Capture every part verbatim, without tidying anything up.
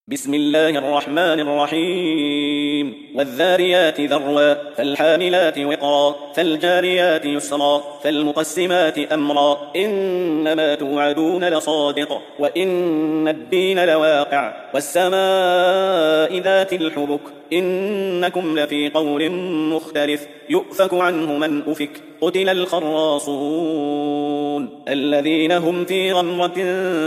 بسم الله الرحمن الرحيم والذاريات ذروا فالحاملات وقرا فالجاريات يسرا فالمقسمات أمرا إنما توعدون لصادق وإن الدين لواقع والسماء ذات الحبك إنكم لفي قول مختلف يؤفك عنه من أفك قتل الخراصون الذين هم في غمرة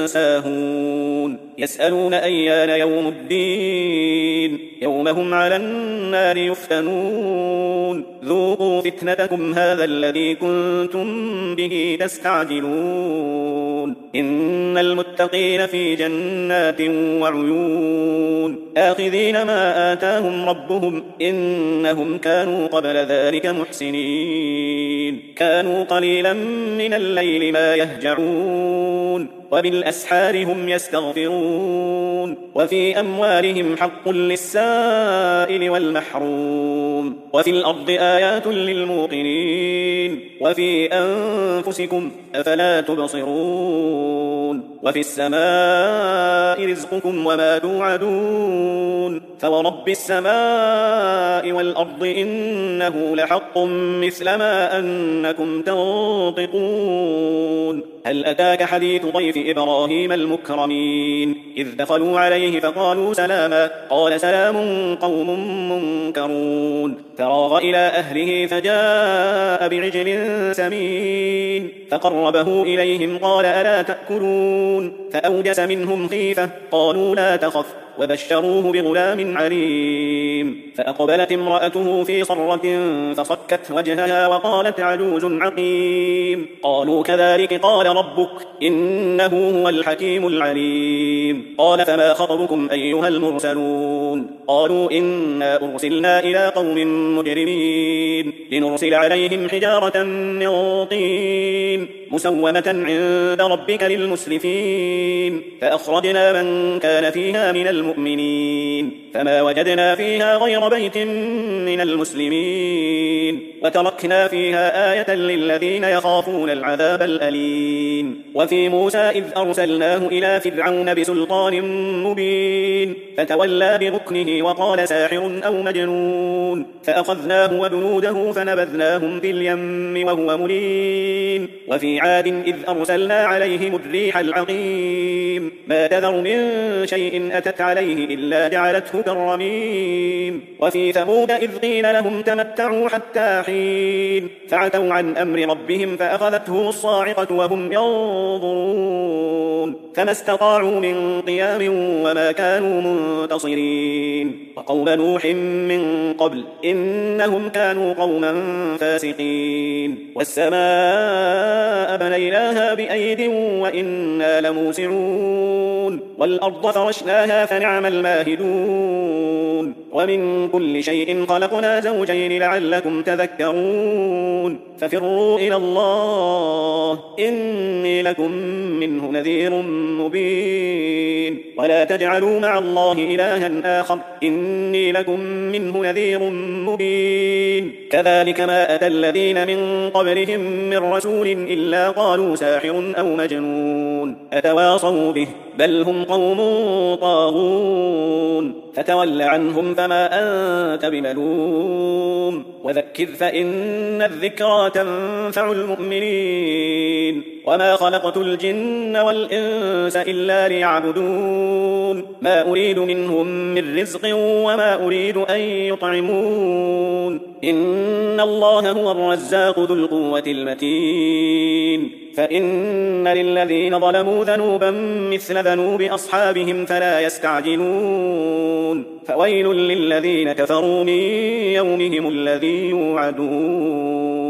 ساهون يسألون أيان يوم الدين يوم هم على النار يفتنون ذوقوا فتنتكم هذا الذي كنتم به تستعجلون إن المتقين في جنات وعيون آخذين ما آتاهم ربهم إنهم كانوا قبل ذلك محسنين كانوا قليلا من الليل ما يهجعون وبالأسحار هم يستغفرون وفي أموالهم حق للسائل والمحروم وفي الأرض آيات للموقنين وفي أنفسكم أفلا تبصرون وفي السماء رزقكم وما توعدون فورب السماء والأرض إنه لحق مثل ما أنكم تنطقون هل أتاك حديث ضيف إبراهيم المكرمين إذ دخلوا عليه فقالوا سلاما قال سلام قوم منكرون فراغ إلى أهله فجاء بعجل سمين فقربه إليهم قال ألا تأكلون فأوجس منهم خيفة قالوا لا تخف وبشروه بغلام عليم فأقبلت امرأته في صرة فصكت وجهها وقالت عجوز عقيم قالوا كذلك قال ربك إنه هو الحكيم العليم قال فما خطبكم أيها المرسلون قالوا إنا أرسلنا إلى قوم مجرمين لنرسل عليهم حجارة من طين مسومة عند ربك للمسرفين فأخرجنا من كان فيها من المؤمنين فما وجدنا فيها غير بيت من المسلمين وتركنا فيها آية للذين يخافون العذاب الأليم وفي موسى إذ أرسلناه إلى فرعون بسلطان مبين فتولى بركنه وقال ساحر أو مجنون فأخذناه وجنوده فنبذناهم في اليم وهو مليم وفي عاد إذ أرسلنا عليهم الريح العقيم ما تذر من شيء أتت عليه إلا جعلته كالرميم وفي ثمود إذ قيل لهم تمتعوا حتى حين فعتوا عن أمر ربهم فأخذتهم الصاعقة وهم ينظرون فما استطاعوا من قيام وما كانوا منتصرين وقوم نوح من قبل إنهم كانوا قوما فاسقين والسماء بنيناها بأيد وإنا لموسعون والأرض فرشناها فنعم الماهدون ومن كل شيء خلقنا زوجين لعلكم تذكرون ففروا إلى الله إني لكم منه نذير مبين ولا تجعلوا مع الله إلها آخر إني لكم منه نذير مبين كذلك ما أتى الذين من قبلهم من رسول إلا قالوا ساحر أو مجنون أتواصوا به بل هم قوم طاغون فتول عنهم فما أنت بملوم وذكر فإن الذكرى تنفع المؤمنين وما خلقت الجن والإنس إلا ليعبدون ما أريد منهم من رزق وما أريد أن يطعمون إن الله هو الرزاق ذو القوة المتين فإن للذين ظلموا ذنوبا مثل ذنوب أصحابهم فلا يستعجلون فويل للذين كفروا من يومهم الذي يوعدون